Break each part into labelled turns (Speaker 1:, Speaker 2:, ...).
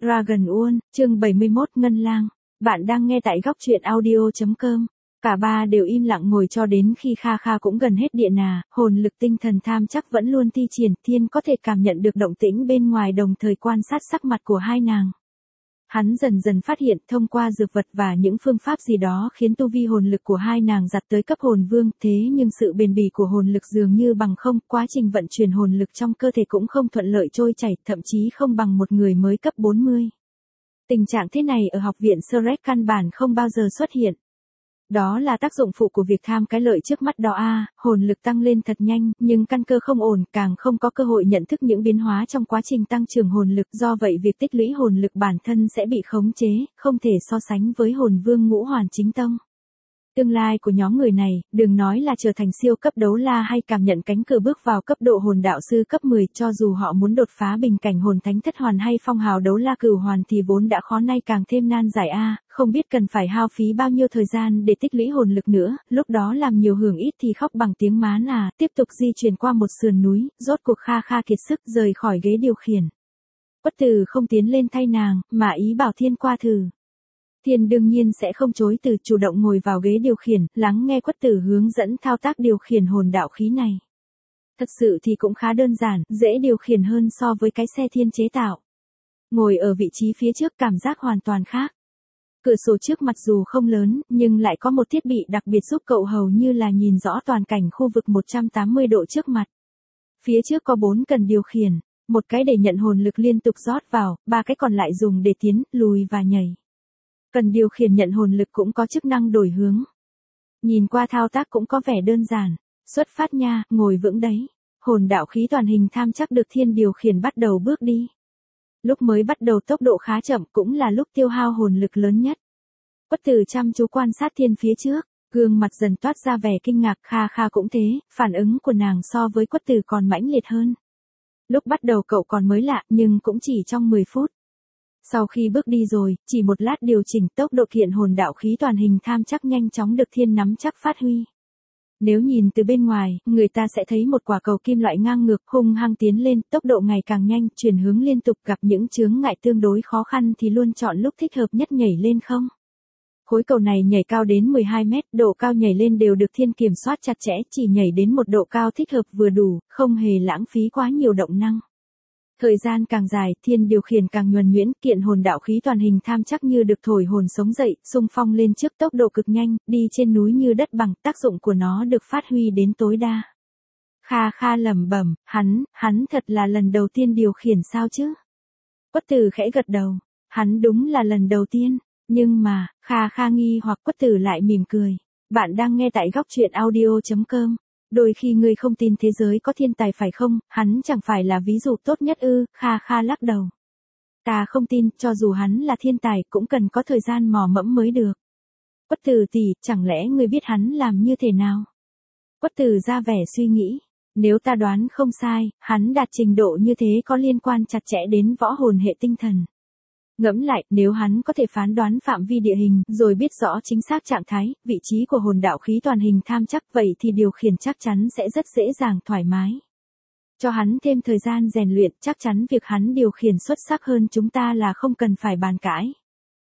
Speaker 1: Dragon Uôn, chương 71 Ngân Lang. Bạn đang nghe tại góc truyện audio.com. Cả ba đều im lặng ngồi cho đến khi Kha Kha cũng gần hết điện hồn lực tinh thần tham chắc vẫn luôn thi triển. Thiên có thể cảm nhận được động tĩnh bên ngoài đồng thời quan sát sắc mặt của hai nàng. Hắn dần dần phát hiện thông qua dược vật và những phương pháp gì đó khiến tu vi hồn lực của hai nàng giặt tới cấp hồn vương, thế nhưng sự bền bỉ của hồn lực dường như bằng không, quá trình vận chuyển hồn lực trong cơ thể cũng không thuận lợi trôi chảy, thậm chí không bằng một người mới cấp 40. Tình trạng thế này ở học viện Shrek căn bản không bao giờ xuất hiện. Đó là tác dụng phụ của việc tham cái lợi trước mắt đó hồn lực tăng lên thật nhanh, nhưng căn cơ không ổn, càng không có cơ hội nhận thức những biến hóa trong quá trình tăng trưởng hồn lực, do vậy việc tích lũy hồn lực bản thân sẽ bị khống chế, không thể so sánh với hồn vương ngũ hoàn chính tông. Tương lai của nhóm người này, đừng nói là trở thành siêu cấp đấu la hay cảm nhận cánh cửa bước vào cấp độ hồn đạo sư cấp 10, cho dù họ muốn đột phá bình cảnh hồn thánh thất hoàn hay phong hào đấu la cửu hoàn thì vốn đã khó, nay càng thêm nan giải không biết cần phải hao phí bao nhiêu thời gian để tích lũy hồn lực nữa, lúc đó làm nhiều hưởng ít thì khóc bằng tiếng mán tiếp tục di chuyển qua một sườn núi, rốt cuộc Kha Kha kiệt sức rời khỏi ghế điều khiển. Quất Tử không tiến lên thay nàng, mà ý bảo Thiên qua thử. Thiên đương nhiên sẽ không chối từ, chủ động ngồi vào ghế điều khiển, lắng nghe Quất Tử hướng dẫn thao tác điều khiển hồn đạo khí này. Thật sự thì cũng khá đơn giản, dễ điều khiển hơn so với cái xe Thiên chế tạo. Ngồi ở vị trí phía trước cảm giác hoàn toàn khác. Cửa sổ trước mặt dù không lớn, nhưng lại có một thiết bị đặc biệt giúp cậu hầu như là nhìn rõ toàn cảnh khu vực 180 độ trước mặt. Phía trước có 4 cần điều khiển, một cái để nhận hồn lực liên tục rót vào, 3 cái còn lại dùng để tiến, lùi và nhảy. Cần điều khiển nhận hồn lực cũng có chức năng đổi hướng. Nhìn qua thao tác cũng có vẻ đơn giản. Xuất phát nha, ngồi vững đấy. Hồn đạo khí toàn hình tham chắc được Thiên điều khiển bắt đầu bước đi. Lúc mới bắt đầu tốc độ khá chậm, cũng là lúc tiêu hao hồn lực lớn nhất. Quất Tử chăm chú quan sát Thiên phía trước, gương mặt dần toát ra vẻ kinh ngạc. Kha Kha cũng thế, phản ứng của nàng so với Quất Tử còn mãnh liệt hơn. Lúc bắt đầu cậu còn mới lạ, nhưng cũng chỉ trong 10 phút. Sau khi bước đi rồi, chỉ một lát điều chỉnh tốc độ, kiện hồn đạo khí toàn hình tham chắc nhanh chóng được Thiên nắm chắc phát huy. Nếu nhìn từ bên ngoài, người ta sẽ thấy một quả cầu kim loại ngang ngược, hung hăng tiến lên, tốc độ ngày càng nhanh, chuyển hướng liên tục, gặp những chướng ngại tương đối khó khăn thì luôn chọn lúc thích hợp nhất nhảy lên không. Khối cầu này nhảy cao đến 12 mét, độ cao nhảy lên đều được Thiên kiểm soát chặt chẽ, chỉ nhảy đến một độ cao thích hợp vừa đủ, không hề lãng phí quá nhiều động năng. Thời gian càng dài, Thiên điều khiển càng nhuần nhuyễn, kiện hồn đạo khí toàn hình tham chắc như được thổi hồn sống dậy, xung phong lên trước, tốc độ cực nhanh, đi trên núi như đất bằng, tác dụng của nó được phát huy đến tối đa. Kha Kha lẩm bẩm, hắn thật là lần đầu tiên điều khiển sao chứ? Quất Tử khẽ gật đầu, hắn đúng là lần đầu tiên, nhưng mà, Kha Kha nghi hoặc. Quất Tử lại mỉm cười. Bạn đang nghe tại góc truyện audio.com. Đôi khi ngươi không tin thế giới có thiên tài phải không, hắn chẳng phải là ví dụ tốt nhất ư? Kha Kha lắc đầu. Ta không tin, cho dù hắn là thiên tài cũng cần có thời gian mò mẫm mới được. Quất Tử tỷ, chẳng lẽ ngươi biết hắn làm như thế nào? Quất Tử ra vẻ suy nghĩ. Nếu ta đoán không sai, hắn đạt trình độ như thế có liên quan chặt chẽ đến võ hồn hệ tinh thần. Ngẫm lại, nếu hắn có thể phán đoán phạm vi địa hình, rồi biết rõ chính xác trạng thái, vị trí của hồn đạo khí toàn hình tham chắc, vậy thì điều khiển chắc chắn sẽ rất dễ dàng thoải mái. Cho hắn thêm thời gian rèn luyện, chắc chắn việc hắn điều khiển xuất sắc hơn chúng ta là không cần phải bàn cãi.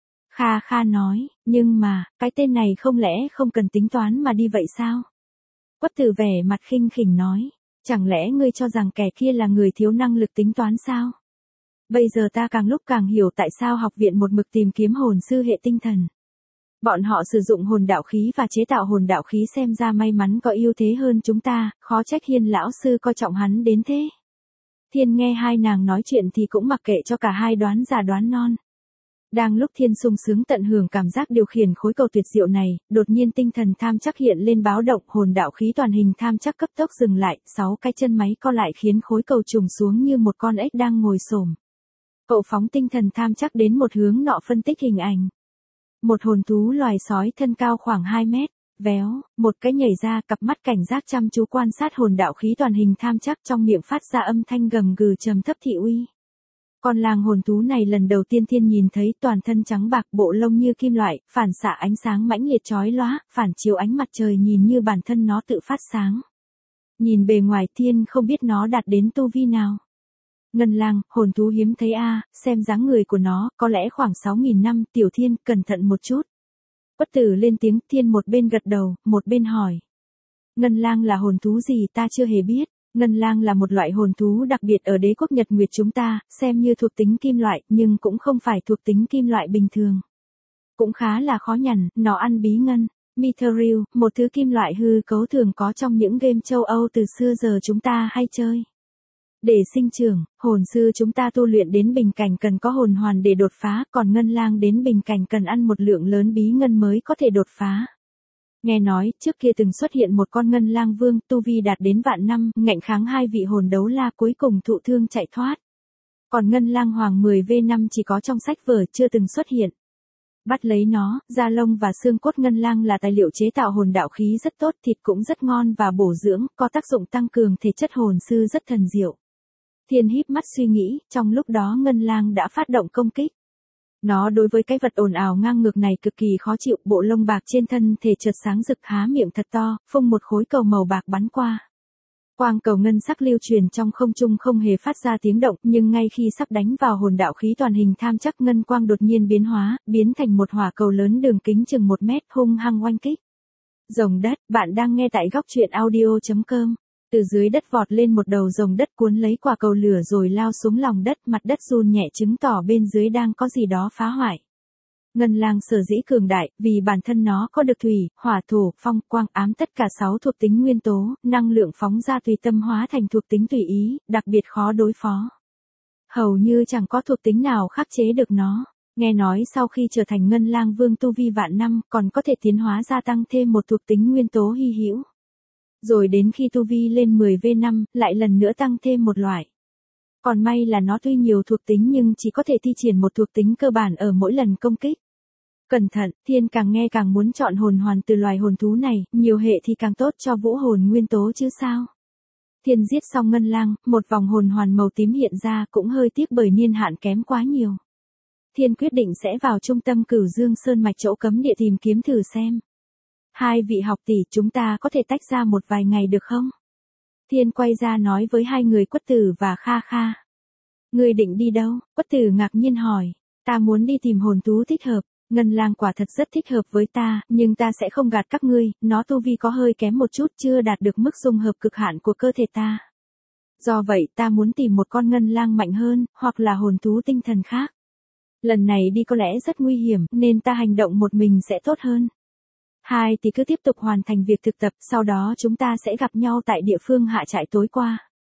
Speaker 1: Kha Kha nói, nhưng mà, cái tên này không lẽ không cần tính toán mà đi vậy sao? Quất Tử vẻ mặt khinh khỉnh nói, chẳng lẽ ngươi cho rằng kẻ kia là người thiếu năng lực tính toán sao? Bây giờ ta càng lúc càng hiểu tại sao học viện một mực tìm kiếm hồn sư hệ tinh thần. Bọn họ sử dụng hồn đạo khí và chế tạo hồn đạo khí, xem ra may mắn có ưu thế hơn chúng ta, khó trách Hiên lão sư coi trọng hắn đến thế. Thiên nghe hai nàng nói chuyện thì cũng mặc kệ cho cả hai đoán già đoán non. Đang lúc Thiên sung sướng tận hưởng cảm giác điều khiển khối cầu tuyệt diệu này, đột nhiên tinh thần tham chắc hiện lên báo động, hồn đạo khí toàn hình tham chắc cấp tốc dừng lại, 6 cái chân máy co lại khiến khối cầu trùng xuống như một con ếch đang ngồi xổm. Cậu phóng tinh thần tham chắc đến một hướng nọ phân tích hình ảnh. Một hồn thú loài sói thân cao khoảng 2 mét, véo, một cái nhảy ra, cặp mắt cảnh giác chăm chú quan sát hồn đạo khí toàn hình tham chắc, trong miệng phát ra âm thanh gầm gừ trầm thấp thị uy. Con lang hồn thú này lần đầu tiên Thiên nhìn thấy, toàn thân trắng bạc, bộ lông như kim loại, phản xạ ánh sáng mãnh liệt chói lóa, phản chiếu ánh mặt trời nhìn như bản thân nó tự phát sáng. Nhìn bề ngoài Thiên không biết nó đạt đến tu vi nào. Ngân lang, hồn thú hiếm thấy a, xem dáng người của nó, có lẽ khoảng 6.000 năm, Tiểu Thiên, cẩn thận một chút. Quất Tử lên tiếng, Thiên một bên gật đầu, một bên hỏi. Ngân lang là hồn thú gì ta chưa hề biết. Ngân lang là một loại hồn thú đặc biệt ở đế quốc Nhật Nguyệt chúng ta, xem như thuộc tính kim loại, nhưng cũng không phải thuộc tính kim loại bình thường. Cũng khá là khó nhằn, nó ăn bí ngân. Mithril, một thứ kim loại hư cấu thường có trong những game châu Âu từ xưa giờ chúng ta hay chơi. Để sinh trưởng, hồn sư chúng ta tu luyện đến bình cảnh cần có hồn hoàn để đột phá, còn ngân lang đến bình cảnh cần ăn một lượng lớn bí ngân mới có thể đột phá. Nghe nói, trước kia từng xuất hiện một con ngân lang vương, tu vi đạt đến vạn năm, ngạnh kháng 2 vị hồn đấu la cuối cùng thụ thương chạy thoát. Còn ngân lang hoàng 10V5 chỉ có trong sách vở chưa từng xuất hiện. Bắt lấy nó, da lông và xương cốt ngân lang là tài liệu chế tạo hồn đạo khí rất tốt, thịt cũng rất ngon và bổ dưỡng, có tác dụng tăng cường thể chất hồn sư rất thần diệu. Thiên híp mắt suy nghĩ, trong lúc đó ngân lang đã phát động công kích. Nó đối với cái vật ồn ào ngang ngược này cực kỳ khó chịu, bộ lông bạc trên thân thể chợt sáng rực, há miệng thật to, phun một khối cầu màu bạc bắn qua. Quang cầu ngân sắc lưu truyền trong không trung không hề phát ra tiếng động, nhưng ngay khi sắp đánh vào hồn đạo khí toàn hình tham chắc, ngân quang đột nhiên biến hóa, biến thành một hỏa cầu lớn đường kính chừng 1 mét hung hăng oanh kích. Rồng đất, bạn đang nghe tại góc truyện audio.com. Từ dưới đất vọt lên một đầu rồng đất cuốn lấy quả cầu lửa rồi lao xuống lòng đất, mặt đất run nhẹ chứng tỏ bên dưới đang có gì đó phá hoại. Ngân lang sở dĩ cường đại, vì bản thân nó có được thủy, hỏa thổ, phong, quang, ám tất cả 6 thuộc tính nguyên tố, năng lượng phóng ra tùy tâm hóa thành thuộc tính tùy ý, đặc biệt khó đối phó. Hầu như chẳng có thuộc tính nào khắc chế được nó. Nghe nói sau khi trở thành ngân lang vương tu vi vạn năm, còn có thể tiến hóa gia tăng thêm một thuộc tính nguyên tố hy hữu. Rồi đến khi tu vi lên 10V5, lại lần nữa tăng thêm một loại. Còn may là nó tuy nhiều thuộc tính nhưng chỉ có thể thi triển một thuộc tính cơ bản ở mỗi lần công kích. Cẩn thận, Thiên càng nghe càng muốn chọn hồn hoàn từ loài hồn thú này, nhiều hệ thì càng tốt cho vũ hồn nguyên tố chứ sao. Thiên giết xong ngân lang, một vòng hồn hoàn màu tím hiện ra, cũng hơi tiếc bởi niên hạn kém quá nhiều. Thiên quyết định sẽ vào trung tâm Cửu Dương Sơn mạch chỗ cấm địa tìm kiếm thử xem. Hai vị học tỷ, chúng ta có thể tách ra một vài ngày được không? Thiên quay ra nói với hai người Quất Tử và Kha Kha. Ngươi định đi đâu? Quất Tử ngạc nhiên hỏi. Ta muốn đi tìm hồn thú thích hợp. Ngân lang quả thật rất thích hợp với ta, nhưng ta sẽ không gạt các ngươi, nó tu vi có hơi kém một chút, chưa đạt được mức dung hợp cực hạn của cơ thể ta. Do vậy ta muốn tìm một con ngân lang mạnh hơn, hoặc là hồn thú tinh thần khác. Lần này đi có lẽ rất nguy hiểm, nên ta hành động một mình sẽ tốt hơn. Hai thì cứ tiếp tục hoàn thành việc thực tập, sau đó chúng ta sẽ gặp nhau tại địa phương hạ trại tối qua.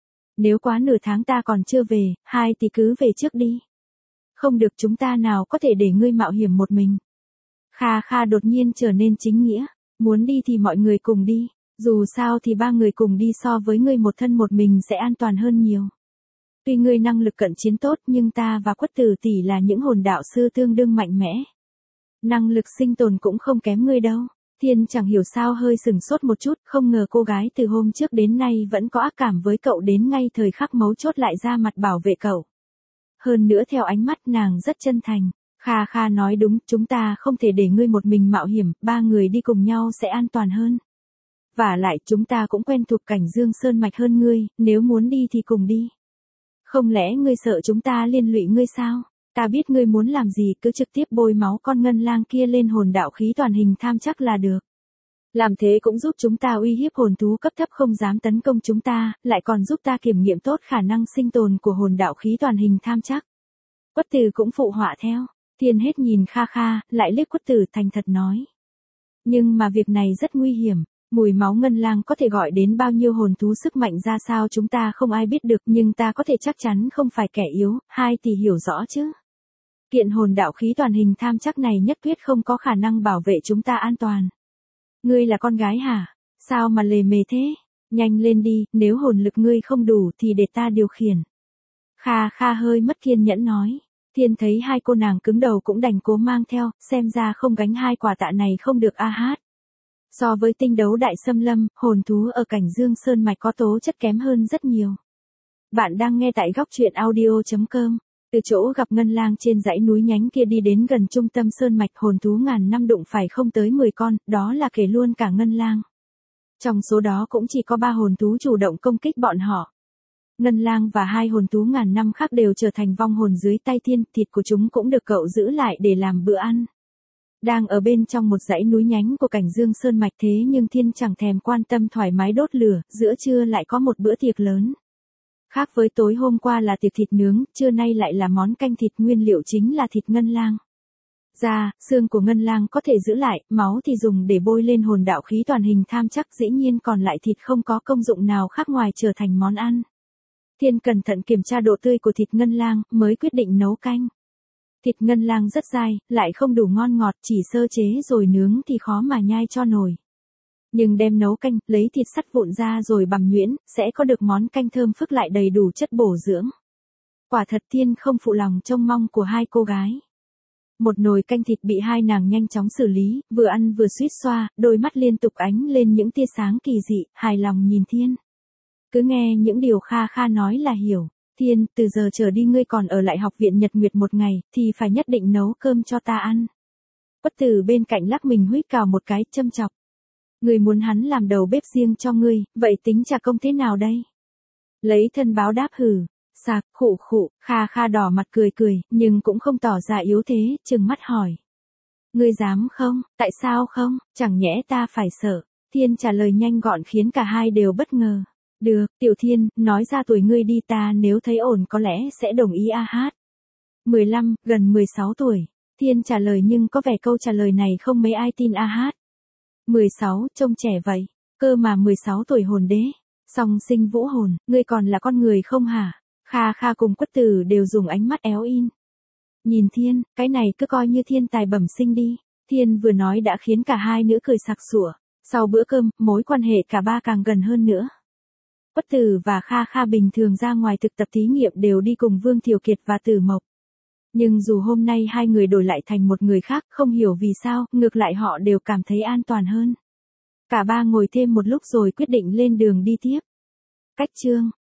Speaker 1: Nếu quá nửa tháng ta còn chưa về, hai thì cứ về trước đi. Không được, chúng ta nào có thể để ngươi mạo hiểm một mình. Kha Kha đột nhiên trở nên chính nghĩa, muốn đi thì mọi người cùng đi, dù sao thì 3 người cùng đi so với ngươi một thân một mình sẽ an toàn hơn nhiều. Tuy ngươi năng lực cận chiến tốt nhưng ta và Quất Tử tỷ là những hồn đạo sư tương đương mạnh mẽ. Năng lực sinh tồn cũng không kém ngươi đâu. Thiên chẳng hiểu sao hơi sừng sốt một chút, không ngờ cô gái từ hôm trước đến nay vẫn có ác cảm với cậu, đến ngay thời khắc mấu chốt lại ra mặt bảo vệ cậu. Hơn nữa theo ánh mắt nàng rất chân thành. Kha Kha nói đúng, chúng ta không thể để ngươi một mình mạo hiểm, 3 người đi cùng nhau sẽ an toàn hơn. Vả lại chúng ta cũng quen thuộc cảnh Dương Sơn mạch hơn ngươi, nếu muốn đi thì cùng đi. Không lẽ ngươi sợ chúng ta liên lụy ngươi sao? Ta biết ngươi muốn làm gì, cứ trực tiếp bôi máu con ngân lang kia lên hồn đạo khí toàn hình tham chắc là được. Làm thế cũng giúp chúng ta uy hiếp hồn thú cấp thấp không dám tấn công chúng ta, lại còn giúp ta kiểm nghiệm tốt khả năng sinh tồn của hồn đạo khí toàn hình tham chắc. Quất Tử cũng phụ họa theo. Thiên hết nhìn Kha Kha, lại liếc Quất Tử thành thật nói. Nhưng mà việc này rất nguy hiểm. Mùi máu ngân lang có thể gọi đến bao nhiêu hồn thú, sức mạnh ra sao chúng ta không ai biết được, nhưng ta có thể chắc chắn không phải kẻ yếu, hai tỷ hiểu rõ chứ. Kiện hồn đạo khí toàn hình tham chắc này nhất quyết không có khả năng bảo vệ chúng ta an toàn. Ngươi là con gái hả? Sao mà lề mề thế? Nhanh lên đi, nếu hồn lực ngươi không đủ thì để ta điều khiển. Kha Kha hơi mất kiên nhẫn nói. Thiên thấy hai cô nàng cứng đầu cũng đành cố mang theo, xem ra không gánh hai quả tạ này không được a hát. So với tinh đấu đại xâm lâm, hồn thú ở cảnh Dương Sơn mạch có tố chất kém hơn rất nhiều. Bạn đang nghe tại góc truyện audio.com. Từ chỗ gặp ngân lang trên dãy núi nhánh kia đi đến gần trung tâm Sơn mạch, hồn thú ngàn năm đụng phải không tới 10 con, đó là kể luôn cả ngân lang. Trong số đó cũng chỉ có 3 hồn thú chủ động công kích bọn họ. Ngân lang và hai hồn thú ngàn năm khác đều trở thành vong hồn dưới tay Thiên, thịt của chúng cũng được cậu giữ lại để làm bữa ăn. Đang ở bên trong một dãy núi nhánh của cảnh Dương Sơn Mạch thế nhưng Thiên chẳng thèm quan tâm thoải mái đốt lửa, giữa trưa lại có một bữa tiệc lớn. Khác với tối hôm qua là tiệc thịt nướng, trưa nay lại là món canh thịt, nguyên liệu chính là thịt ngân lang. Da, xương của ngân lang có thể giữ lại, máu thì dùng để bôi lên hồn đạo khí toàn hình tham chắc, dĩ nhiên còn lại thịt không có công dụng nào khác ngoài trở thành món ăn. Thiên cẩn thận kiểm tra độ tươi của thịt ngân lang, mới quyết định nấu canh. Thịt ngân lang rất dai, lại không đủ ngon ngọt, chỉ sơ chế rồi nướng thì khó mà nhai cho nổi. Nhưng đem nấu canh, lấy thịt sắt vụn ra rồi bằm nhuyễn, sẽ có được món canh thơm phức lại đầy đủ chất bổ dưỡng. Quả thật Thiên không phụ lòng trông mong của hai cô gái. Một nồi canh thịt bị hai nàng nhanh chóng xử lý, vừa ăn vừa suýt xoa, đôi mắt liên tục ánh lên những tia sáng kỳ dị, hài lòng nhìn Thiên. Cứ nghe những điều Kha Kha nói là hiểu. Thiên, từ giờ trở đi ngươi còn ở lại học viện Nhật Nguyệt một ngày, thì phải nhất định nấu cơm cho ta ăn. Quất Tử bên cạnh lắc mình huýt cào một cái, châm chọc. Ngươi muốn hắn làm đầu bếp riêng cho ngươi, vậy tính trả công thế nào đây? Lấy thân báo đáp hừ. Sạc, khụ khụ, Kha Kha đỏ mặt cười cười, nhưng cũng không tỏ ra yếu thế, trừng mắt hỏi. Ngươi dám không, tại sao không, chẳng nhẽ ta phải sợ. Thiên trả lời nhanh gọn khiến cả hai đều bất ngờ. Được, Tiểu Thiên, nói ra tuổi ngươi đi, ta nếu thấy ổn có lẽ sẽ đồng ý a hát. 15, gần 16 tuổi. Thiên trả lời nhưng có vẻ câu trả lời này không mấy ai tin a hát. 16, trông trẻ vậy, cơ mà 16 tuổi hồn đế. Song sinh vũ hồn, ngươi còn là con người không hả? Kha Kha cùng Quất Tử đều dùng ánh mắt éo in. Nhìn Thiên, cái này cứ coi như thiên tài bẩm sinh đi. Thiên vừa nói đã khiến cả hai nữ cười sặc sủa. Sau bữa cơm, mối quan hệ cả ba càng gần hơn nữa. Quất Tử và Kha Kha bình thường ra ngoài thực tập thí nghiệm đều đi cùng Vương Thiều Kiệt và Tử Mộc. Nhưng dù hôm nay hai người đổi lại thành một người khác, không hiểu vì sao, ngược lại họ đều cảm thấy an toàn hơn. Cả ba ngồi thêm một lúc rồi quyết định lên đường đi tiếp. Cách chương